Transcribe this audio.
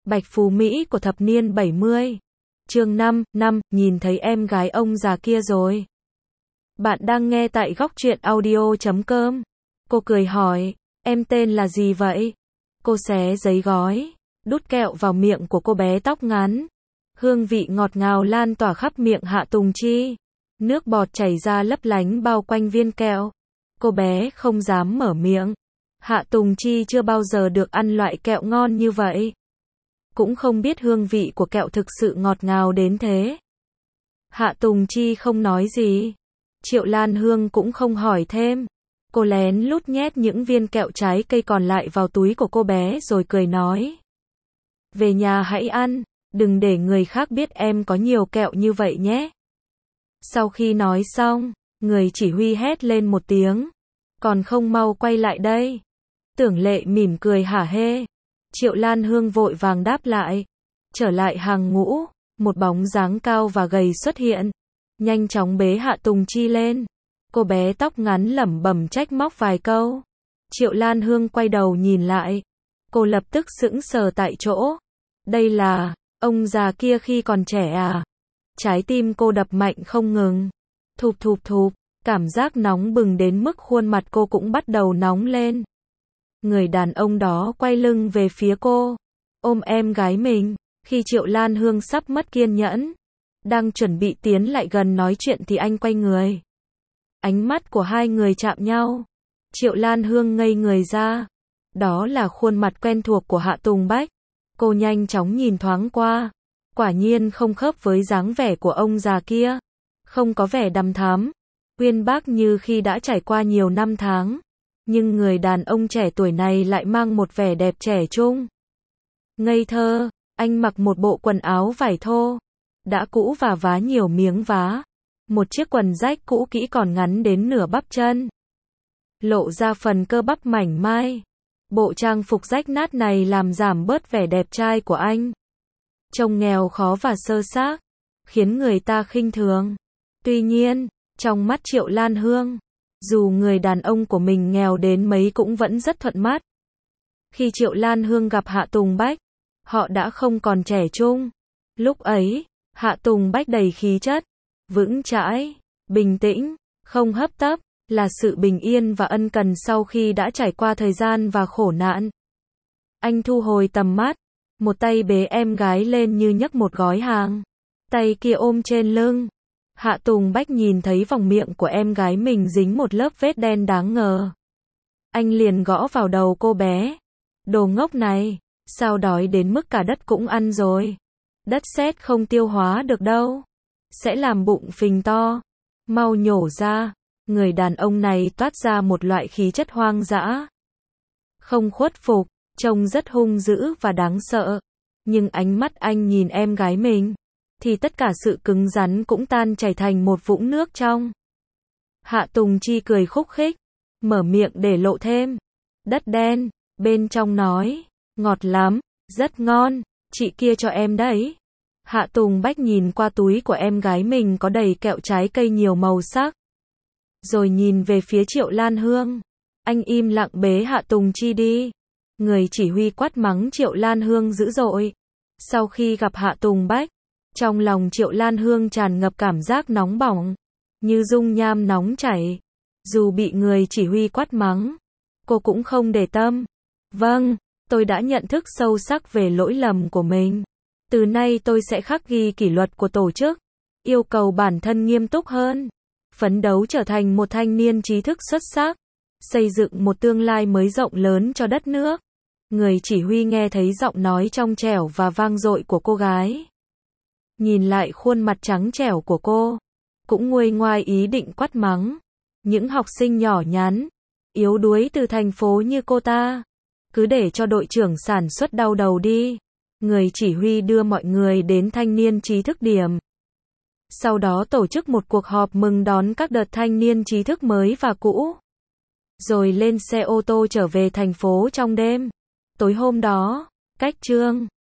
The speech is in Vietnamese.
Bạch Phú Mỹ của thập niên 70. Chương 5, nhìn thấy em gái ông già kia rồi. Bạn đang nghe tại góc truyện audio.com. Cô cười hỏi, em tên là gì vậy? Cô xé giấy gói, đút kẹo vào miệng của cô bé tóc ngắn. Hương vị ngọt ngào lan tỏa khắp miệng Hạ Tùng Chi. Nước bọt chảy ra lấp lánh bao quanh viên kẹo. Cô bé không dám mở miệng. Hạ Tùng Chi chưa bao giờ được ăn loại kẹo ngon như vậy. Cũng không biết hương vị của kẹo thực sự ngọt ngào đến thế. Hạ Tùng Chi không nói gì. Triệu Lan Hương cũng không hỏi thêm. Cô lén lút nhét những viên kẹo trái cây còn lại vào túi của cô bé rồi cười nói. Về nhà hãy ăn, đừng để người khác biết em có nhiều kẹo như vậy nhé. Sau khi nói xong, người chỉ huy hét lên một tiếng. Còn không mau quay lại đây. Tưởng Lệ mỉm cười hả hê. Triệu Lan Hương vội vàng đáp lại. Trở lại hàng ngũ, một bóng dáng cao và gầy xuất hiện. Nhanh chóng bế Hạ Tùng Chi lên. Cô bé tóc ngắn lẩm bẩm trách móc vài câu. Triệu Lan Hương quay đầu nhìn lại. Cô lập tức sững sờ tại chỗ. Đây là, ông già kia khi còn trẻ à? Trái tim cô đập mạnh không ngừng. Thụp thụp thụp, cảm giác nóng bừng đến mức khuôn mặt cô cũng bắt đầu nóng lên. Người đàn ông đó quay lưng về phía cô, ôm em gái mình. Khi Triệu Lan Hương sắp mất kiên nhẫn, đang chuẩn bị tiến lại gần nói chuyện thì anh quay người. Ánh mắt của hai người chạm nhau. Triệu Lan Hương ngây người ra. Đó là khuôn mặt quen thuộc của Hạ Tùng Bách. Cô nhanh chóng nhìn thoáng qua. Quả nhiên không khớp với dáng vẻ của ông già kia. Không có vẻ đằm thắm, uyên bác như khi đã trải qua nhiều năm tháng. Nhưng người đàn ông trẻ tuổi này lại mang một vẻ đẹp trẻ trung. Ngây thơ, anh mặc một bộ quần áo vải thô. Đã cũ và vá nhiều miếng vá. Một chiếc quần rách cũ kỹ còn ngắn đến nửa bắp chân. Lộ ra phần cơ bắp mảnh mai. Bộ trang phục rách nát này làm giảm bớt vẻ đẹp trai của anh. Trông nghèo khó và sơ xác, khiến người ta khinh thường. Tuy nhiên, trong mắt Triệu Lan Hương, dù người đàn ông của mình nghèo đến mấy cũng vẫn rất thuận mắt. Khi Triệu Lan Hương gặp Hạ Tùng Bách, họ đã không còn trẻ trung. Lúc ấy, Hạ Tùng Bách đầy khí chất, vững chãi, bình tĩnh, không hấp tấp, là sự bình yên và ân cần sau khi đã trải qua thời gian và khổ nạn. Anh thu hồi tầm mắt, một tay bế em gái lên như nhấc một gói hàng, tay kia ôm trên lưng. Hạ Tùng Bách nhìn thấy vòng miệng của em gái mình dính một lớp vết đen đáng ngờ. Anh liền gõ vào đầu cô bé. Đồ ngốc này, sao đói đến mức cả đất cũng ăn rồi. Đất sét không tiêu hóa được đâu. Sẽ làm bụng phình to. Mau nhổ ra. Người đàn ông này toát ra một loại khí chất hoang dã. Không khuất phục, trông rất hung dữ và đáng sợ. Nhưng ánh mắt anh nhìn em gái mình, thì tất cả sự cứng rắn cũng tan chảy thành một vũng nước trong. Hạ Tùng Chi cười khúc khích, mở miệng để lộ thêm. Đất đen, bên trong nói, ngọt lắm, rất ngon, chị kia cho em đấy. Hạ Tùng Bách nhìn qua túi của em gái mình có đầy kẹo trái cây nhiều màu sắc. Rồi nhìn về phía Triệu Lan Hương. Anh im lặng bế Hạ Tùng Chi đi. Người chỉ huy quát mắng Triệu Lan Hương dữ dội. Sau khi gặp Hạ Tùng Bách, trong lòng Triệu Lan Hương tràn ngập cảm giác nóng bỏng, như dung nham nóng chảy. Dù bị người chỉ huy quát mắng, cô cũng không để tâm. Vâng, tôi đã nhận thức sâu sắc về lỗi lầm của mình. Từ nay tôi sẽ khắc ghi kỷ luật của tổ chức, yêu cầu bản thân nghiêm túc hơn, phấn đấu trở thành một thanh niên trí thức xuất sắc, xây dựng một tương lai mới rộng lớn cho đất nước. Người chỉ huy nghe thấy giọng nói trong trẻo và vang dội của cô gái. Nhìn lại khuôn mặt trắng trẻo của cô, cũng nguôi ngoai ý định quát mắng. Những học sinh nhỏ nhắn, yếu đuối từ thành phố như cô ta, cứ để cho đội trưởng sản xuất đau đầu đi. Người chỉ huy đưa mọi người đến thanh niên trí thức điểm. Sau đó tổ chức một cuộc họp mừng đón các đợt thanh niên trí thức mới và cũ. Rồi lên xe ô tô trở về thành phố trong đêm. Tối hôm đó, cách Trương